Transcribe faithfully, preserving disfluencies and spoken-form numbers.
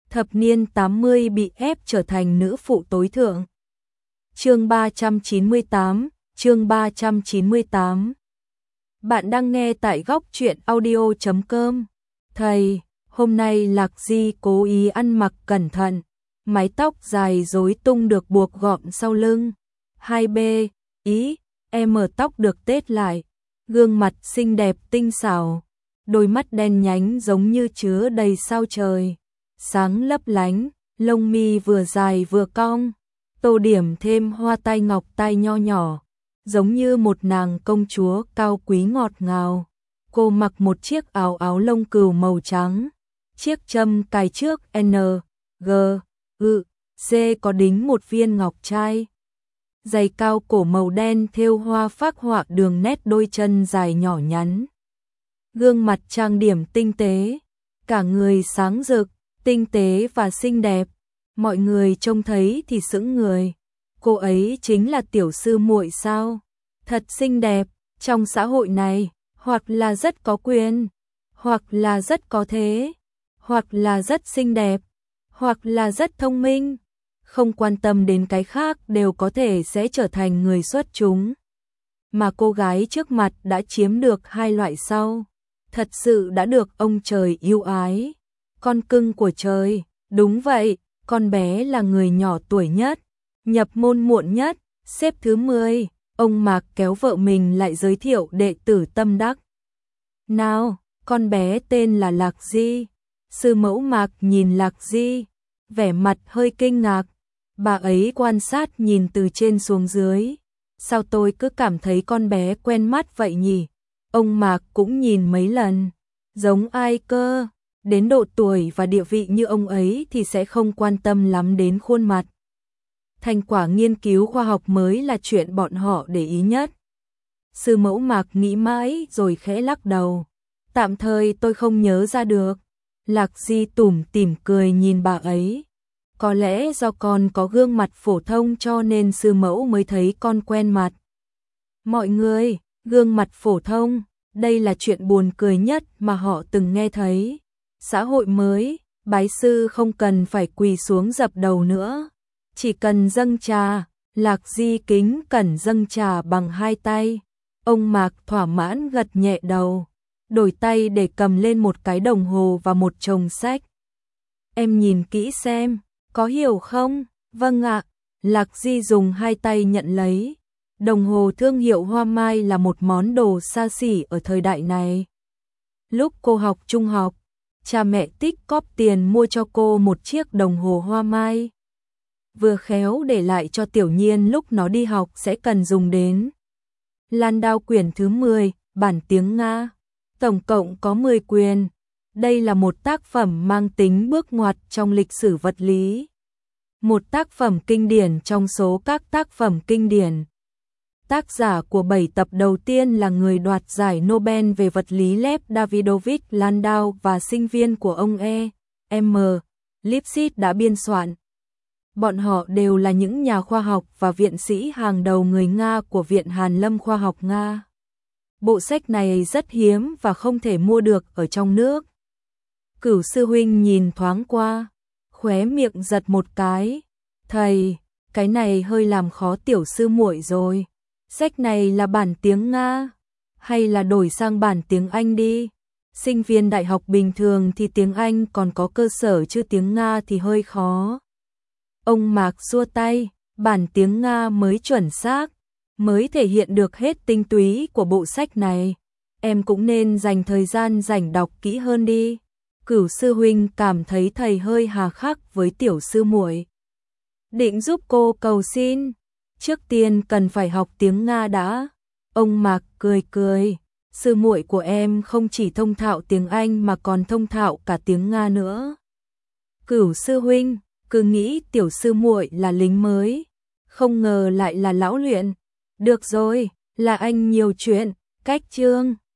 thập niên tám mươi bị ép trở thành nữ phụ tối thượng. Chương ba trăm chín mươi tám, chương ba trăm chín mươi tám. Bạn đang nghe tại góc truyện audio chấm com. Thầy, hôm nay Lạc Di cố ý ăn mặc cẩn thận, mái tóc dài rối tung được buộc gọn sau lưng. hai B, ý, em mở tóc được tết lại, gương mặt xinh đẹp tinh xảo, đôi mắt đen nhánh giống như chứa đầy sao trời, sáng lấp lánh, lông mi vừa dài vừa cong, tô điểm thêm hoa tai ngọc tai nho nhỏ, giống như một nàng công chúa cao quý ngọt ngào. Cô mặc một chiếc áo áo lông cừu màu trắng, chiếc châm cài trước N, G, U, C có đính một viên ngọc trai. Giày cao cổ màu đen thêu hoa phác họa đường nét đôi chân dài nhỏ nhắn. Gương mặt trang điểm tinh tế, cả người sáng rực, tinh tế và xinh đẹp. Mọi người trông thấy thì sững người. Cô ấy chính là tiểu sư muội sao? Thật xinh đẹp, trong xã hội này, hoặc là rất có quyền, hoặc là rất có thế, hoặc là rất xinh đẹp, hoặc là rất thông minh. Không quan tâm đến cái khác đều có thể sẽ trở thành người xuất chúng. Mà cô gái trước mặt đã chiếm được hai loại sau. Thật sự đã được ông trời yêu ái. Con cưng của trời, đúng vậy, con bé là người nhỏ tuổi nhất, nhập môn muộn nhất, xếp thứ mười. Ông Mạc kéo vợ mình lại giới thiệu đệ tử tâm đắc. Nào, con bé tên là Lạc Di. Sư mẫu Mạc nhìn Lạc Di, vẻ mặt hơi kinh ngạc. Bà ấy quan sát nhìn từ trên xuống dưới. Sao tôi cứ cảm thấy con bé quen mắt vậy nhỉ? Ông Mạc cũng nhìn mấy lần. Giống ai cơ? Đến độ tuổi và địa vị như ông ấy thì sẽ không quan tâm lắm đến khuôn mặt. Thành quả nghiên cứu khoa học mới là chuyện bọn họ để ý nhất. Sư mẫu Mạc nghĩ mãi rồi khẽ lắc đầu. Tạm thời tôi không nhớ ra được. Lạc Di tủm tỉm cười nhìn bà ấy. Có lẽ do con có gương mặt phổ thông cho nên sư mẫu mới thấy con quen mặt. Mọi người, gương mặt phổ thông, đây là chuyện buồn cười nhất mà họ từng nghe thấy. Xã hội mới, bái sư không cần phải quỳ xuống dập đầu nữa. Chỉ cần dâng trà, Lạc Di kính cẩn dâng trà bằng hai tay. Ông Mạc thỏa mãn gật nhẹ đầu, đổi tay để cầm lên một cái đồng hồ và một chồng sách. Em nhìn kỹ xem, có hiểu không? Vâng ạ. Lạc Di dùng hai tay nhận lấy. Đồng hồ thương hiệu Hoa Mai là một món đồ xa xỉ ở thời đại này. Lúc cô học trung học, cha mẹ tích cóp tiền mua cho cô một chiếc đồng hồ Hoa Mai. Vừa khéo để lại cho Tiểu Nhiên lúc nó đi học sẽ cần dùng đến. Lan Đao quyển thứ mười, bản tiếng Nga. Tổng cộng có mười quyền. Đây là một tác phẩm mang tính bước ngoặt trong lịch sử vật lý. Một tác phẩm kinh điển trong số các tác phẩm kinh điển. Tác giả của bảy tập đầu tiên là người đoạt giải Nobel về vật lý Lev Davidovich Landau và sinh viên của ông E. M. Lipschitz đã biên soạn. Bọn họ đều là những nhà khoa học và viện sĩ hàng đầu người Nga của Viện Hàn Lâm Khoa học Nga. Bộ sách này rất hiếm và không thể mua được ở trong nước. Cửu sư huynh nhìn thoáng qua, khóe miệng giật một cái. Thầy, cái này hơi làm khó tiểu sư muội rồi. Sách này là bản tiếng Nga, hay là đổi sang bản tiếng Anh đi? Sinh viên đại học bình thường thì tiếng Anh còn có cơ sở chứ tiếng Nga thì hơi khó. Ông Mạc xua tay, bản tiếng Nga mới chuẩn xác, mới thể hiện được hết tinh túy của bộ sách này. Em cũng nên dành thời gian rảnh đọc kỹ hơn đi. Cửu sư huynh cảm thấy thầy hơi hà khắc với tiểu sư muội. Định giúp cô cầu xin, trước tiên cần phải học tiếng Nga đã. Ông Mạc cười cười, sư muội của em không chỉ thông thạo tiếng Anh mà còn thông thạo cả tiếng Nga nữa. Cửu sư huynh cứ nghĩ tiểu sư muội là lính mới, không ngờ lại là lão luyện. Được rồi, là anh nhiều chuyện, cách chương.